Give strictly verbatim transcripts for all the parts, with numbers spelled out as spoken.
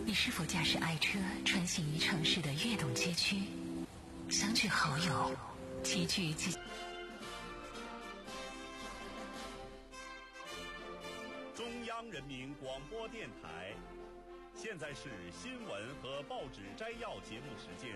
你是否驾驶爱车穿行于城市的跃动街区，相聚好友，齐聚即中央人民广播电台，现在是新闻和报纸摘要节目时间。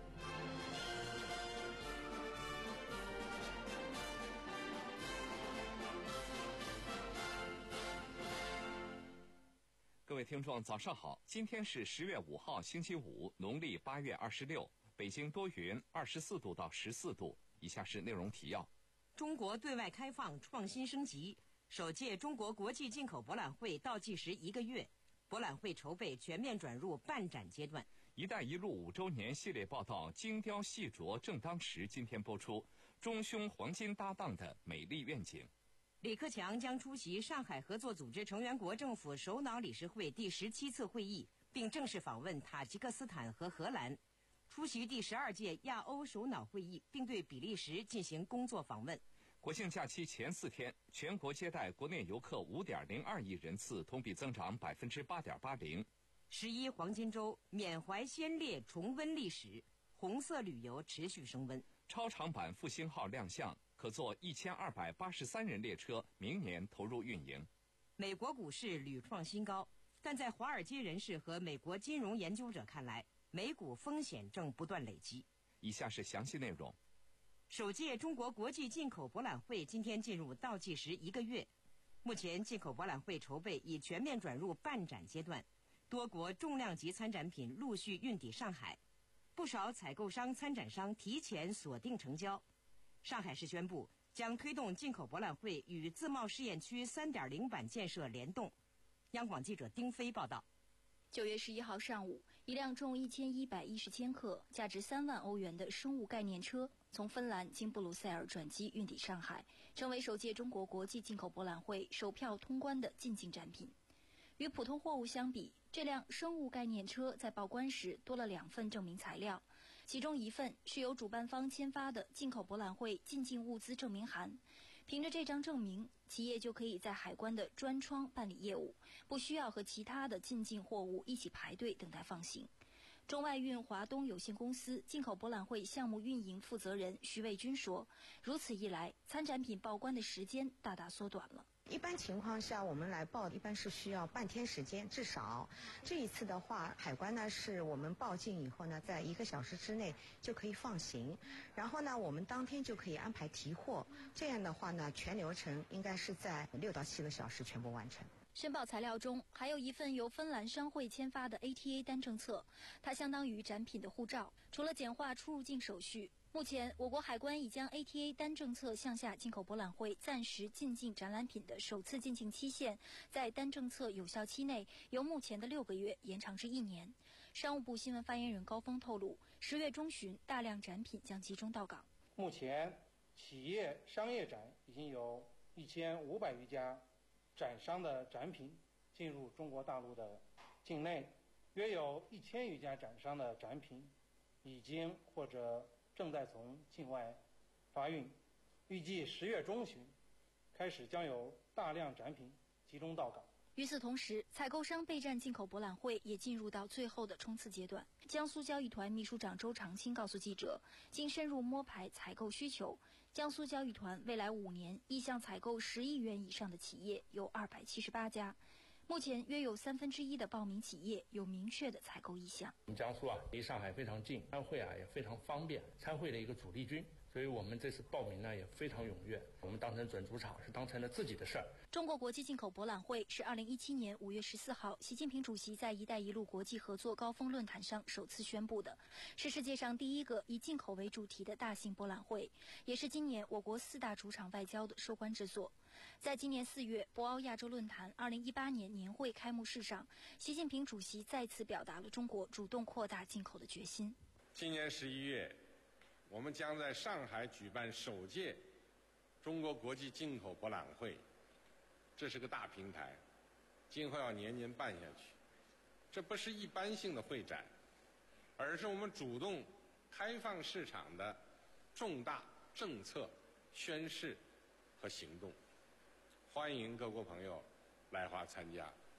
各位听众早上好，今天是十月五号星期五，农历八月二十六，北京多云，二十四度到十四度。以下是内容提要： 中国对外开放创新升级，首届中国国际进口博览会倒计时一个月，博览会筹备全面转入办展阶段。 一带一路五周年系列报道精雕细琢正当时，今天播出中匈黄金搭档的美丽愿景。 李克强将出席上海合作组织成员国政府首脑理事会第十七次会议，并正式访问塔吉克斯坦和荷兰，出席第十二届亚欧首脑会议，并对比利时进行工作访问。 国庆假期前四天，全国接待国内游客五点零二亿人次，同比增长百分之八点八零。 十一黄金周，缅怀先烈，重温历史，红色旅游持续升温。 超长版复兴号亮相，可坐一千二百八十三人列车，明年投入运营。 美国股市屡创新高，但在华尔街人士和美国金融研究者看来，美股风险正不断累积。 以下是详细内容。 首届中国国际进口博览会今天进入倒计时一个月，目前进口博览会筹备已全面转入办展阶段，多国重量级参展品陆续运抵上海，不少采购商、参展商提前锁定成交。上海市宣布将推动进口博览会与自贸试验区 三点零 版建设联动。央广记者丁飞报道。 九月十一号上午，一辆重一千一百一十千克、价值三万欧元的生物概念车从芬兰经布鲁塞尔转机运抵上海，成为首届中国国际进口博览会首票通关的进境展品。与普通货物相比，这辆生物概念车在报关时多了两份证明材料，其中一份是由主办方签发的进口博览会进境物资证明函。凭着这张证明，企业就可以在海关的专窗办理业务，不需要和其他的进境货物一起排队等待放行。中外运华东有限公司进口博览会项目运营负责人徐卫军说，如此一来，参展品报关的时间大大缩短了。 一般情况下，我们来报一般是需要半天时间，至少。这一次的话，海关呢是我们报进以后呢，在一个小时之内就可以放行，然后呢，我们当天就可以安排提货。这样的话呢，全流程应该是在六到七个小时全部完成。 申报材料中还有一份由芬兰商会签发的 A T A 单政策，它相当于展品的护照。除了简化出入境手续，目前我国海关已将 A T A 单政策向下进口博览会暂时进境展览品的首次进境期限，在单政策有效期内由目前的六个月延长至一年。商务部新闻发言人高峰透露，十月中旬大量展品将集中到港。 目前企业商业展已经有一千五百余家展商的展品进入中国大陆的境内，约有一千余家展商的展品已经或者正在从境外发运，预计十月中旬开始将有大量展品集中到港。 与此同时，采购商备战进口博览会也进入到最后的冲刺阶段。江苏交易团秘书长周长青告诉记者，经深入摸排采购需求，江苏交易团未来五年意向采购十亿元以上的企业有二百七十八家。目前约有三分之一的报名企业有明确的采购意向。 我们江苏啊，离上海非常近，参会啊也非常方便，参会的一个主力军。所以我们这次报名呢也非常踊跃，我们当成准主场，是当成了自己的事儿。 中国国际进口博览会是二零一七年五月十四号，习近平主席在“一带一路”国际合作高峰论坛上首次宣布的，是世界上第一个以进口为主题的大型博览会，也是今年我国四大主场外交的收官之作。在今年四月博鳌亚洲论坛二零一八年年会开幕式上，习近平主席再次表达了中国主动扩大进口的决心。 今年十一月，我们将在上海举办首届中国国际进口博览会，这是个大平台，今后要年年办下去。这不是一般性的会展，而是我们主动开放市场的重大政策宣示和行动。欢迎各国朋友来华参加。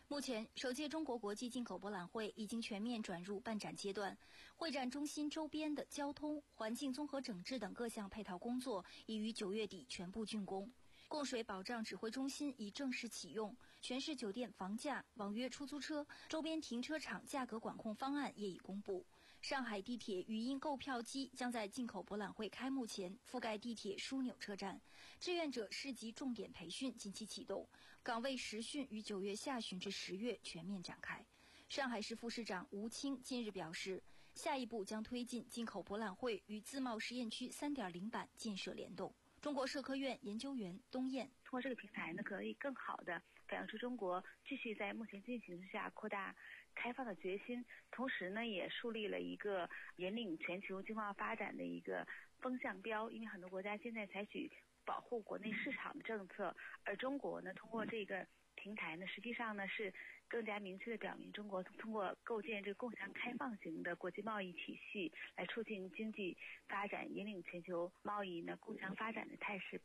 目前，首届中国国际进口博览会已经全面转入办展阶段，会展中心周边的交通、环境综合整治等各项配套工作已于九月底全部竣工。供水保障指挥中心已正式启用，全市酒店房价、网约出租车、周边停车场价格管控方案也已公布。上海地铁语音购票机将在进口博览会开幕前覆盖地铁枢纽车站，志愿者市级重点培训近期启动，岗位实训于九月下旬至十月全面展开。上海市副市长吴清近日表示，下一步将推进进口博览会与自贸实验区 三点零 版建设联动。中国社科院研究员东燕通过这个平台呢，可以更好的表扬出中国继续在目前经济形势下扩大开放的决心，同时呢，也树立了一个引领全球经贸发展的一个风向标。因为很多国家现在采取保护国内市场的政策，而中国呢，通过这个平台呢，实际上呢是更加明确的表明中国通过构建这个共享开放型的国际贸易体系，来促进经济发展，引领全球贸易呢共享发展的态势。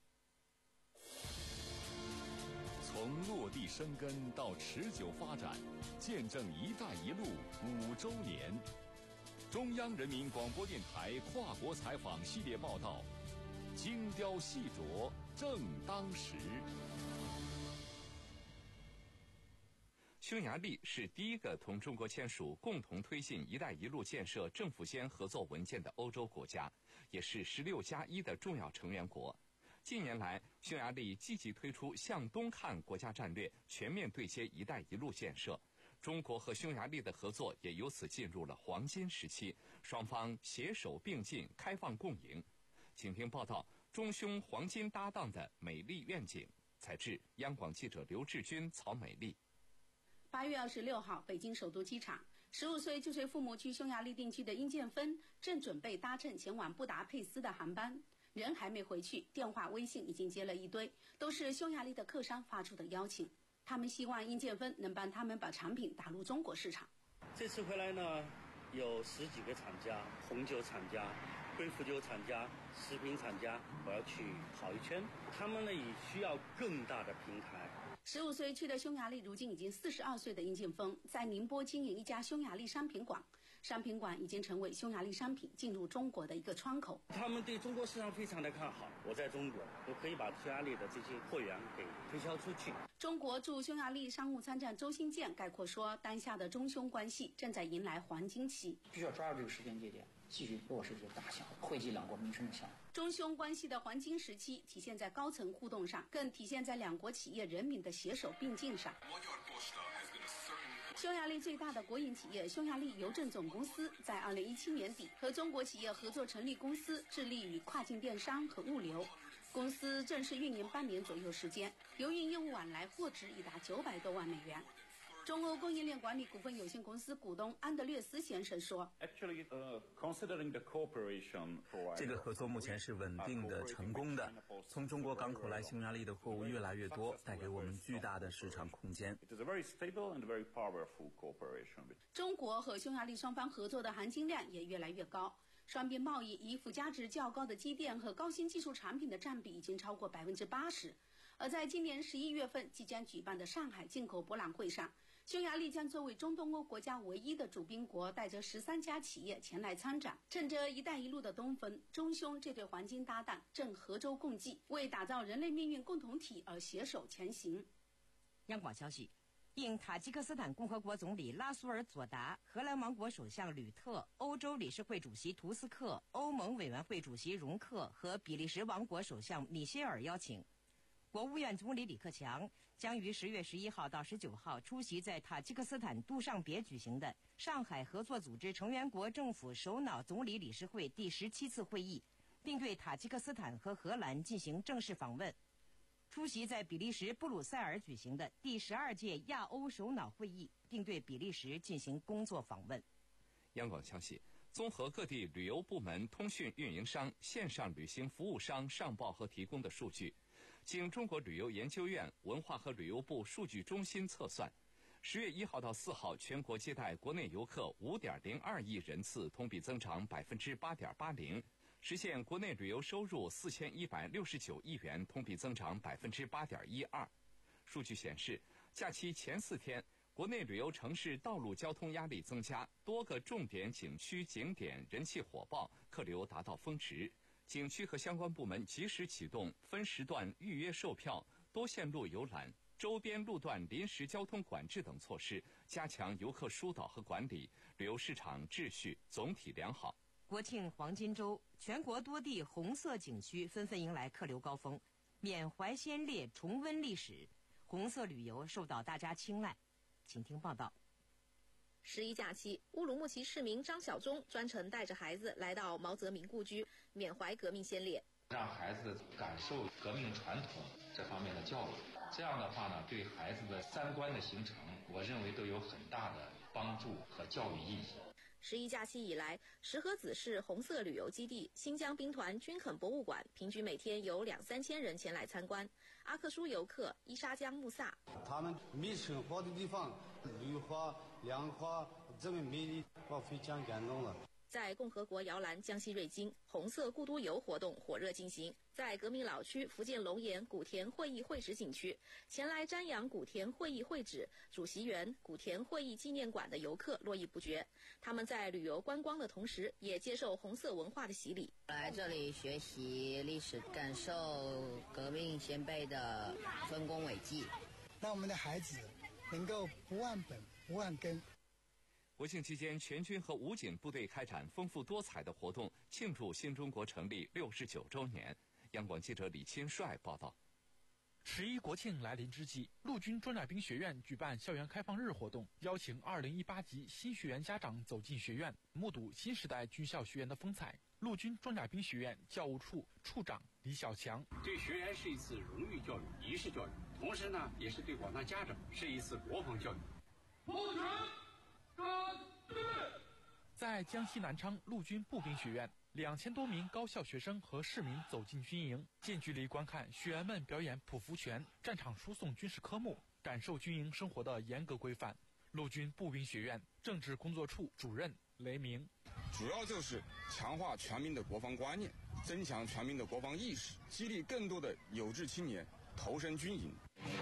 从落地生根到持久发展，见证“一带一路”五周年。中央人民广播电台跨国采访系列报道，精雕细琢正当时。 匈牙利是第一个同中国签署共同推进“一带一路”建设政府间合作文件的欧洲国家，也是十六加一的重要成员国。近年来，匈牙利积极推出向东看国家战略，全面对接“一带一路”建设。中国和匈牙利的合作也由此进入了黄金时期，双方携手并进，开放共赢。请听报道：中匈黄金搭档的美丽愿景。采制央广记者刘志军、曹美丽。 八月二十六号，北京首都机场，十五岁就随父母去匈牙利定居的殷建芬正准备搭乘前往布达佩斯的航班。人还没回去，电话、微信已经接了一堆，都是匈牙利的客商发出的邀请。他们希望殷建芬能帮他们把产品打入中国市场。 这次回来呢，有十几个厂家，红酒厂家、贵腐酒厂家、食品厂家，我要去跑一圈。他们呢也需要更大的平台。 十五岁去的匈牙利，如今已经四十二岁的殷建芬，在宁波经营一家匈牙利商品馆。商品馆已经成为匈牙利商品进入中国的一个窗口。 他们对中国市场非常的看好，我在中国，我可以把匈牙利的这些货源给推销出去。 中国驻匈牙利商务参赞周新建概括说，当下的中匈关系正在迎来黄金期， 必须要抓住这个时间节点，继续落实这个大项目，惠及两国民生的项目。 中匈关系的黄金时期体现在高层互动上，更体现在两国企业人民的携手并进上。匈牙利最大的国营企业匈牙利邮政总公司在二零一七年底和中国企业合作成立公司，致力于跨境电商和物流。公司正式运营半年左右时间，邮运业务往来货值已达九百多万美元。中欧供应链管理股份有限公司股东安德烈斯先生说：“ 这个合作目前是稳定的、成功的。从中国港口来匈牙利的货物越来越多，带给我们巨大的市场空间。” 中国和匈牙利双方合作的含金量也越来越高。双边贸易以附加值较高的机电和高新技术产品的占比已经超过百分之八十。而在今年十一月份即将举办的上海进口博览会上，匈牙利将作为中东欧国家唯一的主宾国，带着十三家企业前来参展。趁着“一带一路”的东风，中匈这对黄金搭档正合舟共济，为打造人类命运共同体而携手前行。 央广消息，应塔吉克斯坦共和国总理拉苏尔佐达、荷兰王国首相吕特、欧洲理事会主席图斯克、欧盟委员会主席容克和比利时王国首相米歇尔邀请，国务院总理李克强将于十月十一号到十九号出席在塔吉克斯坦杜尚别举行的上海合作组织成员国政府首脑总理理事会第十七次会议，并对塔吉克斯坦和荷兰进行正式访问。出席在比利时布鲁塞尔举行的第十二届亚欧首脑会议，并对比利时进行工作访问。 央广消息，综合各地旅游部门、通讯运营商、线上旅行服务商上报和提供的数据，经中国旅游研究院文化和旅游部数据中心测算，十月一号到四号全国接待国内游客五点零二亿人次，同比增长百分之八点八零。实现国内旅游收入四千一百六十九亿元，同比增长百分之八点一二。数据显示， 假期前四天，国内旅游城市道路交通压力增加，多个重点景区景点人气火爆，客流达到峰值。景区和相关部门及时启动分时段预约售票、多线路游览、周边路段临时交通管制等措施，加强游客疏导和管理，旅游市场秩序总体良好。 国庆黄金周，全国多地红色景区纷纷迎来客流高峰，缅怀先烈，重温历史，红色旅游受到大家青睐。请听报道。 十一假期，乌鲁木齐市民张小忠专程带着孩子来到毛泽民故居，缅怀革命先烈， 让孩子感受革命传统这方面的教育。这样的话呢，对孩子的三观的形成，我认为都有很大的帮助和教育意义。 十一假期以来，石河子市红色旅游基地、新疆兵团军垦博物馆平均每天有两三千人前来参观。阿克苏游客伊沙江木萨， 他们没生活的地方，绿化、凉化这么美丽，我非常感动了。 在共和国摇篮江西瑞金，红色故都游活动火热进行。在革命老区福建龙岩古田会议会址景区，前来瞻仰古田会议会址、主席园、古田会议纪念馆的游客络绎不绝。他们在旅游观光的同时，也接受红色文化的洗礼。 来这里学习历史，感受革命先辈的丰功伟绩， 让我们的孩子能够不忘本、不忘根。 国庆期间，全军和武警部队开展丰富多彩的活动，庆祝新中国成立六十九周年。央广记者李钦帅报道。 十一国庆来临之际，陆军装甲兵学院举办校园开放日活动，邀请二零一八级新学员家长走进学院，目睹新时代军校学员的风采。陆军装甲兵学院教务处处长李小强： 对学员是一次荣誉教育、仪式教育，同时呢，也是对广大家长是一次国防教育。 不准在江西南昌陆军步兵学院，两千多名高校学生和市民走进军营，近距离观看学员们表演匍匐拳、战场输送军事科目，感受军营生活的严格规范。陆军步兵学院政治工作处主任雷鸣： 主要就是强化全民的国防观念，增强全民的国防意识，激励更多的有志青年投身军营。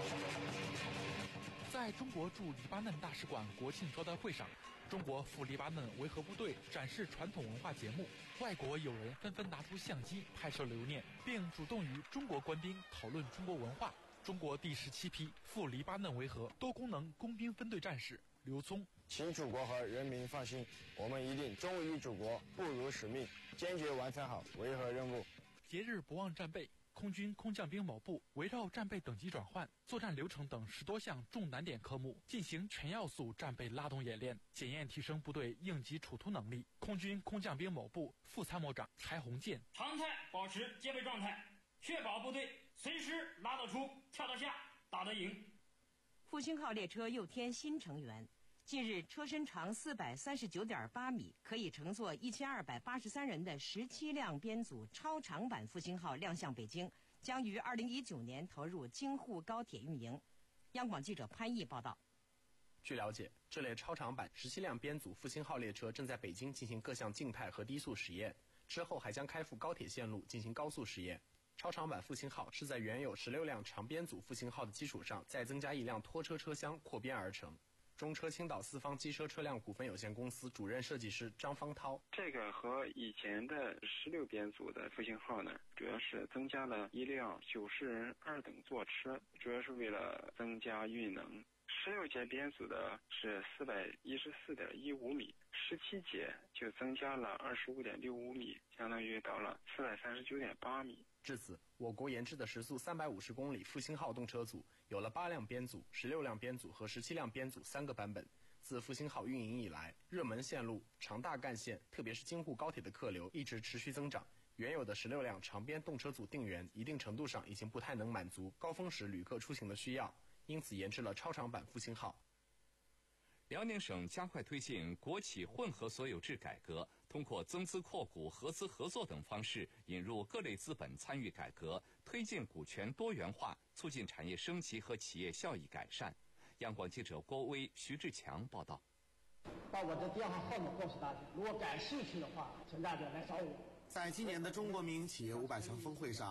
在中国驻黎巴嫩大使馆国庆招待会上，中国赴黎巴嫩维和部队展示传统文化节目，外国友人纷纷拿出相机拍摄留念，并主动与中国官兵讨论中国文化。中国第十七批赴黎巴嫩维和多功能工兵分队战士刘聪： 请祖国和人民放心，我们一定忠于祖国，不辱使命，坚决完成好维和任务。 节日不忘战备，空军空降兵某部围绕战备等级转换、作战流程等十多项重难点科目进行全要素战备拉动演练，检验提升部队应急处突能力。空军空降兵某部副参谋长柴洪建： 常态保持戒备状态，确保部队随时拉得出、跳得下、打得赢。 复兴号列车又添新成员。近日，车身长四百三十九点八米，可以乘坐一千二百八十三人的十七辆编组超长版复兴号亮相北京，将于二零一九年投入京沪高铁运营。央广记者潘毅报道。 据了解，这类超长版十七辆编组复兴号列车正在北京进行各项静态和低速实验，之后还将开赴高铁线路进行高速实验。超长版复兴号是在原有十六辆长编组复兴号的基础上，再增加一辆拖车车厢扩编而成。中车青岛四方机车车辆股份有限公司主任设计师张方涛： 这个和以前的十六编组的复兴号呢，主要是增加了一辆九十人二等座车，主要是为了增加运能。十六节编组的是四百一十四点一五米，十七节就增加了二十五点六五米，相当于到了四百三十九点八米。 至此，我国研制的时速三百五十公里复兴号动车组有了八辆编组、十六辆编组和十七辆编组三个版本。自复兴号运营以来，热门线路、长大干线，特别是京沪高铁的客流一直持续增长。原有的十六辆长编动车组定员，一定程度上已经不太能满足高峰时旅客出行的需要，因此研制了超长版复兴号。 辽宁省加快推进国企混合所有制改革，通过增资扩股、合资合作等方式，引入各类资本参与改革，推进股权多元化，促进产业升级和企业效益改善。央广记者郭威、徐志强报道。 把我的电话号码告诉大家，如果感兴趣的话，请大家来找我。 在今年的中国民营企业五百强峰会上，华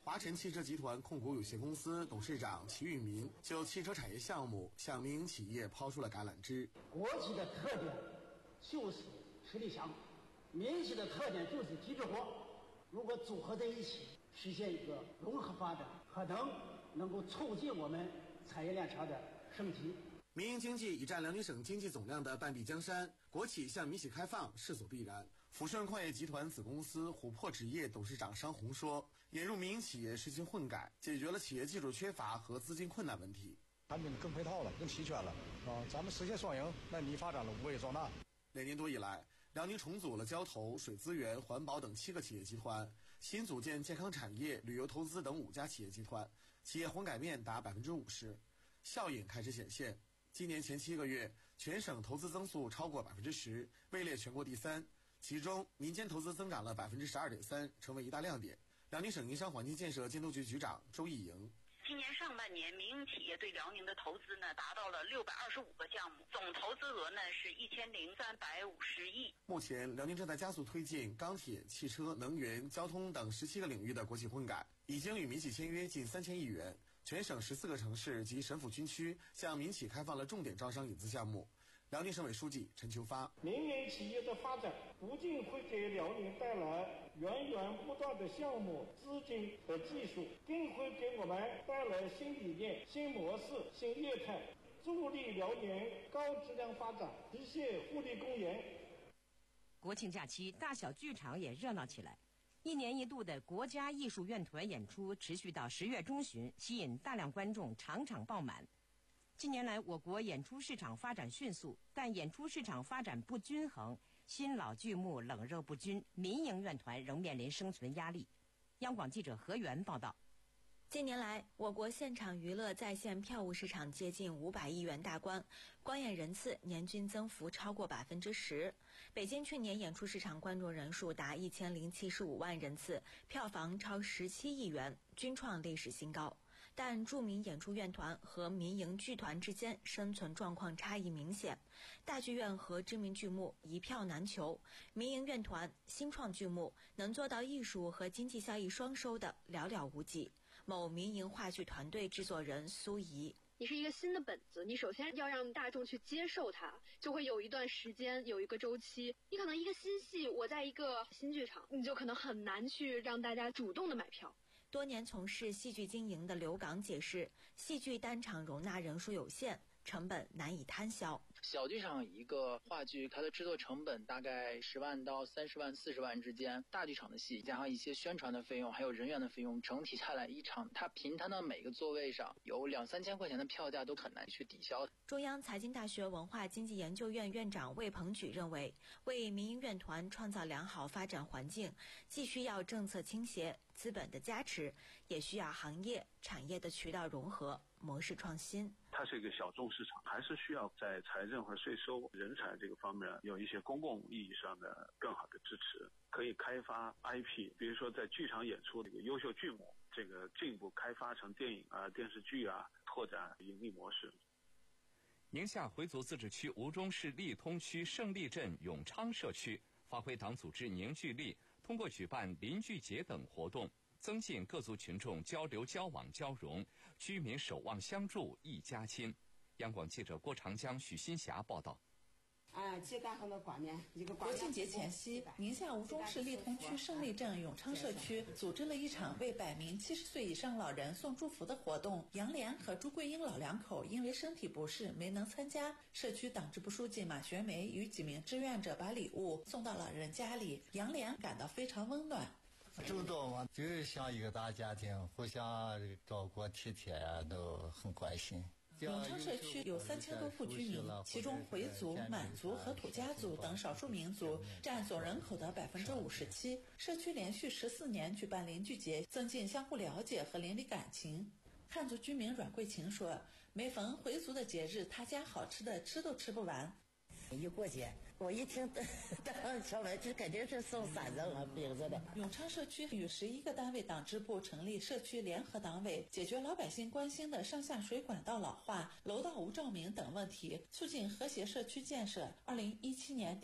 华晨汽车集团控股有限公司董事长齐玉民就汽车产业项目向民营企业抛出了橄榄枝。 国企的特点就是实力强，民营企的特点就是机智活。如果组合在一起，实现一个融合发展，可能能够促进我们产业链条的升级。 民营经济已占辽宁省经济总量的半壁江山，国企向民企开放势所必然。抚顺矿业集团子公司琥珀纸业董事长商红说，引入民营企业实行混改，解决了企业技术缺乏和资金困难问题。 产品更配套了，更齐全了啊！咱们实现双赢，那你发展了五倍壮大。 两年多以来，辽宁重组了交投、水资源、环保等七个企业集团，新组建健康产业、旅游投资等五家企业集团，企业混改面达百分之五十，效应开始显现。今年前七个月，全省投资增速超过百分之十，位列全国第三。其中，民间投资增长了百分之十二点三，成为一大亮点。辽宁省营商环境建设监督局局长周义营。 今年上半年，民营企业对辽宁的投资呢，达到了六百二十五个项目，总投资额呢是一千零三百五十亿。 目前，辽宁正在加速推进钢铁、汽车、能源、交通等十七个领域的国企混改，已经与民企签约近三千亿元。全省十四个城市及省府军区向民企开放了重点招商引资项目。辽宁省委书记陈秋发： 民营企业的发展不仅会给辽宁带来源源不断的项目、资金和技术，更会给我们带来新理念、新模式、新业态，助力辽宁高质量发展，实现互利共赢。 国庆假期，大小剧场也热闹起来。一年一度的国家艺术院团演出持续到十月中旬，吸引大量观众，场场爆满。近年来，我国演出市场发展迅速，但演出市场发展不均衡，新老剧目冷热不均，民营院团仍面临生存压力。央广记者何源报道。 近年来，我国现场娱乐在线票务市场接近五百亿元大关，观演人次年均增幅超过百分之十。北京去年演出市场观众人数达一千零七十五万人次，票房超十七亿元，均创历史新高。但著名演出院团和民营剧团之间生存状况差异明显，大剧院和知名剧目一票难求，民营院团、新创剧目能做到艺术和经济效益双收的寥寥无几。某民营话剧团队制作人苏怡： 你是一个新的本子，你首先要让大众去接受它，就会有一段时间，有一个周期。你可能一个新戏，我在一个新剧场，你就可能很难去让大家主动的买票。 多年从事戏剧经营的刘港解释，戏剧单场容纳人数有限，成本难以摊销。 小剧场一个话剧，它的制作成本大概十万到三十万、四十万之间。大剧场的戏加上一些宣传的费用，还有人员的费用，整体下来一场，它平摊到每个座位上有两三千块钱的票价都很难去抵消。 中央财经大学文化经济研究院院长魏鹏举认为，为民营院团创造良好发展环境，既需要政策倾斜、资本的加持，也需要行业、产业的渠道融合、模式创新。 它是一个小众市场，还是需要在财政和税收、人才这个方面有一些公共意义上的更好的支持，可以开发 I P， 比如说在剧场演出这个优秀剧目，这个进一步开发成电影啊、电视剧啊，拓展盈利模式。 宁夏回族自治区吴忠市利通区胜利镇永昌社区发挥党组织凝聚力，通过举办邻居节等活动，增进各族群众交流交往交融，居民守望相助一家亲。央广记者郭长江、许新霞报道。 啊，鸡蛋和那挂面，一个挂国庆节前夕，宁夏吴忠市利通区胜利镇永昌社区组织了一场为百名七十岁以上老人送祝福的活动。杨莲和朱桂英老两口因为身体不适没能参加，社区党支部书记马学梅与几名志愿者把礼物送到老人家里，杨莲感到非常温暖。 周到嘛，就是像一个大家庭，互相照顾体贴呀，都很关心。 永昌社区有三千多户居民，其中回族、满族和土家族等少数民族占总人口的百分之五十七。社区连续十四年举办邻居节，增进相互了解和邻里感情。汉族居民阮桂琴说，每逢回族的节日，他家好吃的吃都吃不完。 一过节，我一听当上来就肯定是送三子和饼子的。 永昌社区与十一个单位党支部成立社区联合党委，解决老百姓关心的上下水管道老化、楼道无照明等问题，促进和谐社区建设。二零一七年底，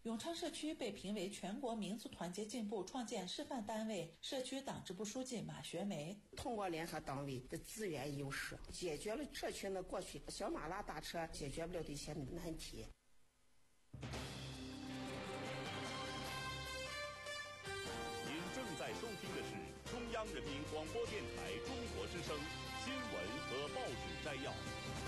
永昌社区被评为全国民族团结进步创建示范单位，社区党支部书记马学梅通过联合单位的资源优势，解决了社区的过去小马拉大车解决不了的一些难题。 您正在收听的是中央人民广播电台中国之声新闻和报纸摘要。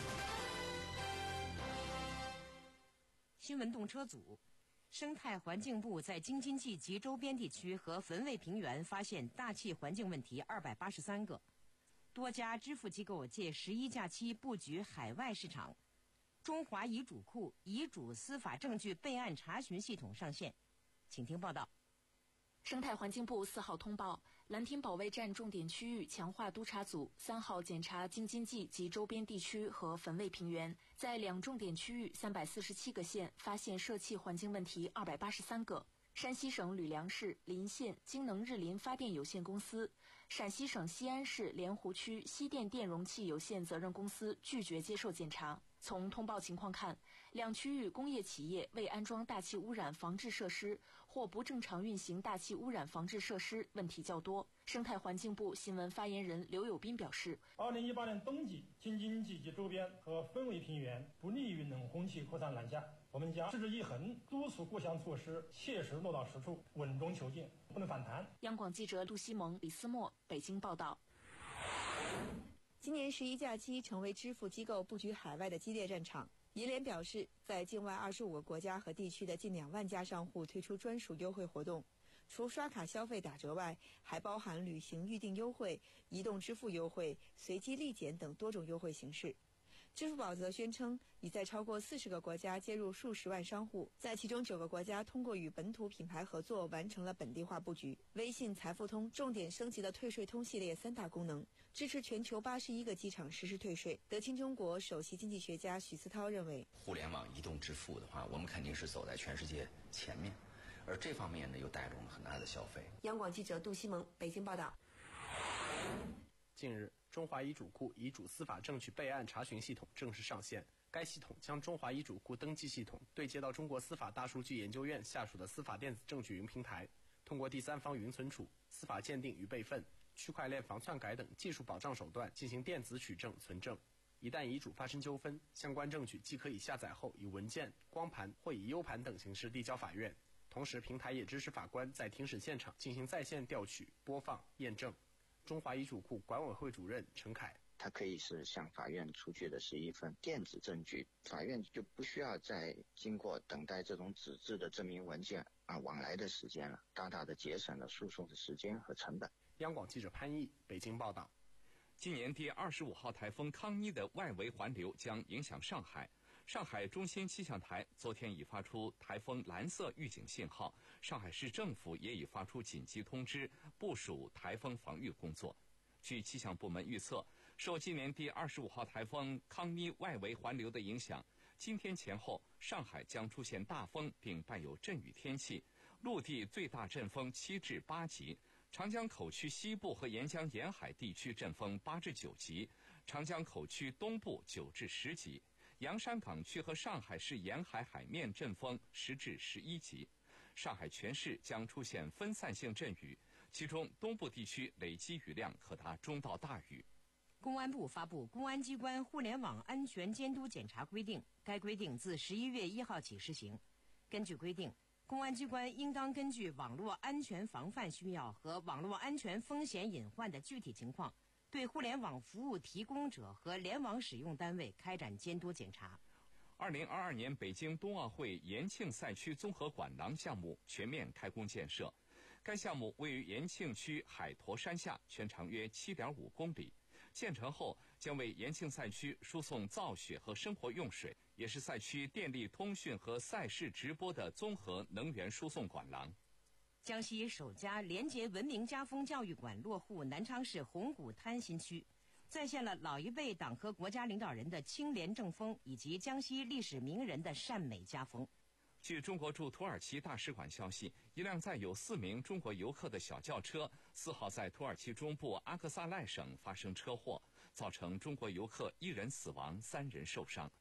新闻动车组。生态环境部在京津冀及周边地区和汾渭平原发现大气环境问题二百八十三个，多家支付机构借十一假期布局海外市场。中华遗嘱库遗嘱司法证据备案查询系统上线，请听报道。 生态环境部四号通报，蓝天保卫战重点区域强化督查组三号检查京津冀及周边地区和汾渭平原，在两重点区域三百四十七个县发现社气环境问题二百八十三个。山西省吕梁市临县京能日林发电有限公司、陕西省西安市莲湖区西电电容器有限责任公司拒绝接受检查。从通报情况看，两区域工业企业未安装大气污染防治设施或不正常运行大气污染防治设施问题较多。生态环境部新闻发言人刘友斌表示， 二零一八年冬季京津冀及周边和汾渭平原不利于冷空气扩散南下，我们将持之以恒督促各项措施切实落到实处，稳中求进，不能反弹。 央广记者杜西蒙、李思墨北京报道。 今年十一假期成为支付机构布局海外的激烈战场。银联表示，在境外二十五个国家和地区的近两万家商户推出专属优惠活动，除刷卡消费打折外，还包含旅行预订优惠、移动支付优惠、随机立减等多种优惠形式。支付宝则宣称，已在超过四十个国家接入数十万商户，在其中九个国家通过与本土品牌合作完成了本地化布局。微信财付通重点升级了退税通系列三大功能，支持全球八十一个机场实施退税。德清中国首席经济学家许思涛认为， 互联网移动支付的话，我们肯定是走在全世界前面，而这方面呢又带动了很大的消费。 央广记者杜西蒙北京报道。 近日，中华遗嘱库遗嘱司法证据备案查询系统正式上线。该系统将中华遗嘱库登记系统对接到中国司法大数据研究院下属的司法电子证据云平台，通过第三方云存储、司法鉴定与备份、区块链防篡改等技术保障手段进行电子取证存证。一旦遗嘱发生纠纷，相关证据既可以下载后以文件、光盘或以 U 盘等形式递交法院，同时平台也支持法官在庭审现场进行在线调取、播放、验证。中华遗嘱库管委会主任陈凯， 它可以是向法院出具的是一份电子证据，法院就不需要再经过等待这种纸质的证明文件啊往来的时间了，大大的节省了诉讼的时间和成本。 央广记者潘毅北京报道。 今年第二十五号台风康妮的外围环流将影响上海。上海中心气象台昨天已发出台风蓝色预警信号，上海市政府也已发出紧急通知，部署台风防御工作。据气象部门预测，受今年第二十五号台风康妮外围环流的影响，今天前后上海将出现大风并伴有阵雨天气，陆地最大阵风七至八级，长江口区西部和沿江沿海地区阵风八至九级，长江口区东部九至十级。洋山港区和上海市沿海海面阵风十至十一级，上海全市将出现分散性阵雨，其中东部地区累积雨量可达中到大雨。 公安部发布《公安机关互联网安全监督检查规定》，该规定自十一月一号起施行。根据规定，公安机关应当根据网络安全防范需要和网络安全风险隐患的具体情况，对互联网服务提供者和联网使用单位开展监督检查。 二零二二年北京冬奥会延庆赛区综合管廊项目全面开工建设。该项目位于延庆区海坨山下，全长约 七点五公里。建成后将为延庆赛区输送造血和生活用水，也是赛区电力通讯和赛事直播的综合能源输送管廊。 江西首家廉洁文明家风教育馆落户南昌市红谷滩新区，再现了老一辈党和国家领导人的清廉正风以及江西历史名人的善美家风。 据中国驻土耳其大使馆消息，一辆载有四名中国游客的小轿车四号在土耳其中部阿克萨赖省发生车祸，造成中国游客一人死亡，三人受伤。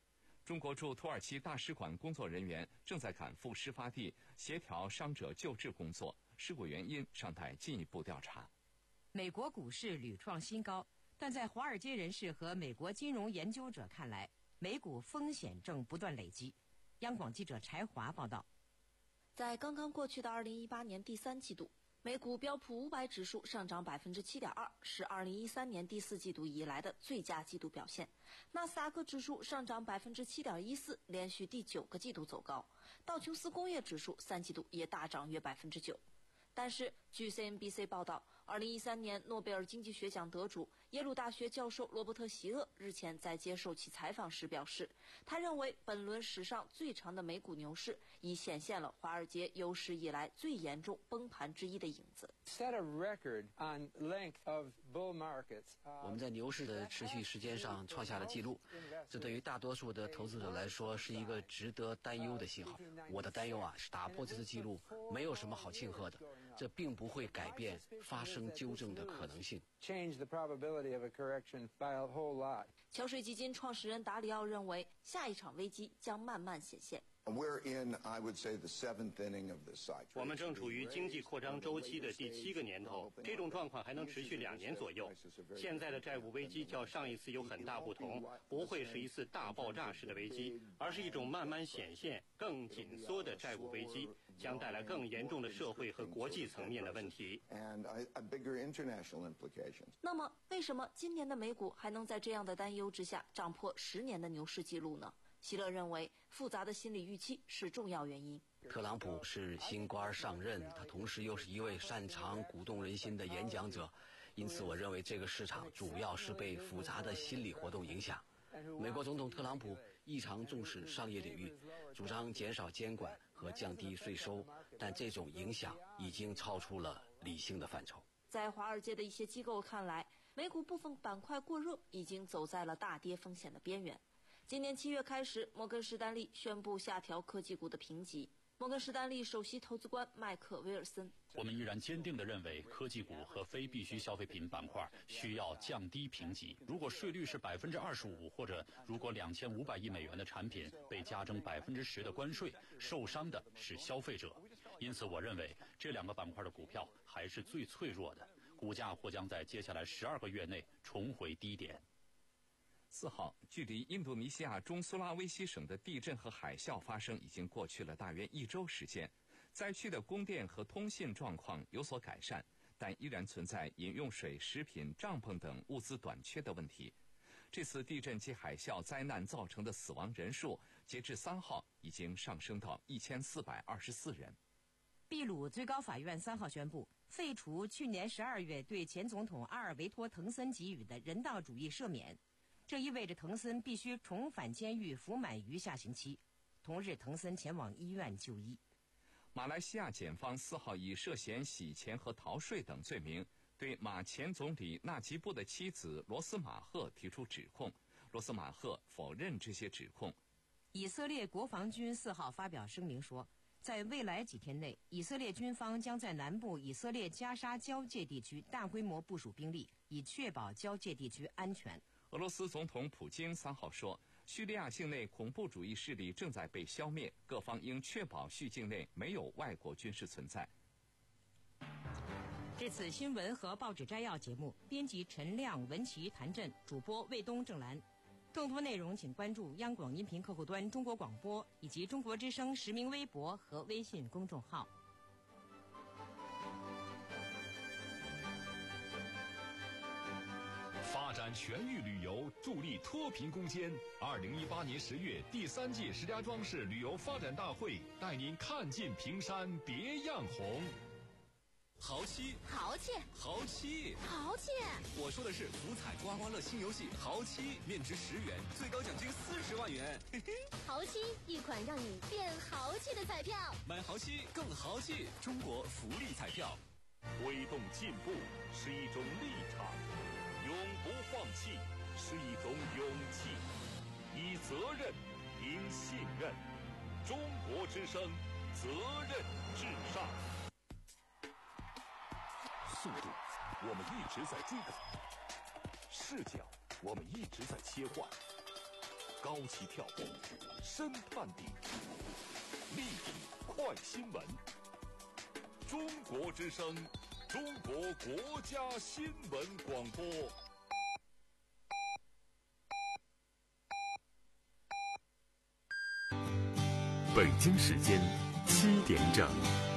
中国驻土耳其大使馆工作人员正在赶赴事发地协调伤者救治工作，事故原因尚待进一步调查。 美国股市屡创新高，但在华尔街人士和美国金融研究者看来，美股风险正不断累积。央广记者柴华报道。 在刚刚过去的二零一八年第三季度，美股标普五百指数上涨百分之七点二，是二零一三年第四季度以来的最佳季度表现。纳斯达克指数上涨百分之七点一四，连续第九个季度走高。道琼斯工业指数三季度也大涨约百分之九。但是，据 C N B C 报道，二零一三年诺贝尔经济学奖得主耶鲁大学教授罗伯特·席厄日前在接受其采访时表示，他认为本轮史上最长的美股牛市已显现了华尔街有史以来最严重崩盘之一的影子。 我们在牛市的持续时间上创下了纪录，这对于大多数的投资者来说是一个值得担忧的信号。我的担忧啊，是打破这次纪录没有什么好庆贺的。这并不会改变发生纠正的可能性。 桥水基金创始人达里奥认为，下一场危机将慢慢显现。 我们正处于经济扩张周期的第七个年头，这种状况还能持续两年左右。现在的债务危机较上一次有很大不同，不会是一次大爆炸式的危机，而是一种慢慢显现、更紧缩的债务危机，将带来更严重的社会和国际层面的问题。 那么，为什么今年的美股还能在这样的担忧之下涨破十年的牛市记录呢？希勒认为，复杂的心理预期是重要原因。 特朗普是新官上任，他同时又是一位擅长鼓动人心的演讲者，因此我认为这个市场主要是被复杂的心理活动影响。美国总统特朗普异常重视商业领域，主张减少监管和降低税收，但这种影响已经超出了理性的范畴。 在华尔街的一些机构看来，美股部分板块过热，已经走在了大跌风险的边缘。今年七月开始，摩根士丹利宣布下调科技股的评级。摩根士丹利首席投资官麦克威尔森： 我们依然坚定地认为，科技股和非必需消费品板块需要降低评级。如果税率是百分之二十五，或者如果两千五百亿美元的产品被加征百分之十的关税，受伤的是消费者。因此，我认为这两个板块的股票还是最脆弱的，股价或将在接下来十二个月内重回低点。 四号，距离印度尼西亚中苏拉威西省的地震和海啸发生已经过去了大约一周时间，灾区的供电和通信状况有所改善，但依然存在饮用水、食品、帐篷等物资短缺的问题。这次地震及海啸灾难造成的死亡人数，截至三号已经上升到一千四百二十四人。 秘鲁最高法院三号宣布，废除去年十二月对前总统阿尔维托·滕森给予的人道主义赦免。这意味着滕森必须重返监狱服满余下刑期。同日，滕森前往医院就医。 马来西亚检方四号以涉嫌洗钱和逃税等罪名，对马前总理纳吉布的妻子罗斯马赫提出指控。罗斯马赫否认这些指控。 以色列国防军四号发表声明说，在未来几天内，以色列军方将在南部以色列加沙交界地区大规模部署兵力，以确保交界地区安全。 俄罗斯总统普京三号说，叙利亚境内恐怖主义势力正在被消灭，各方应确保叙境内没有外国军事存在。 这次新闻和报纸摘要节目，编辑陈亮、文琪、谭震，主播魏东、郑兰。更多内容请关注央广音频客户端中国广播以及中国之声实名微博和微信公众号。 发展全域旅游，助力脱贫攻坚。二零一八年十月，第三届石家庄市旅游发展大会带您看尽平山别样红。 豪七， 豪气， 豪七， 豪气！ 我说的是福彩刮刮乐新游戏豪七，面值十元，最高奖金四十万元。嘿嘿， 豪七，一款让你变豪气的彩票。 买豪七更豪气，中国福利彩票。 推动进步是一种立场，永不放弃是一种勇气，以责任赢信任。中国之声，责任至上。速度，我们一直在追赶；视角，我们一直在切换； 高起跳，深探底，立体快新闻。中国之声，中国国家新闻广播。 北京时间七点整。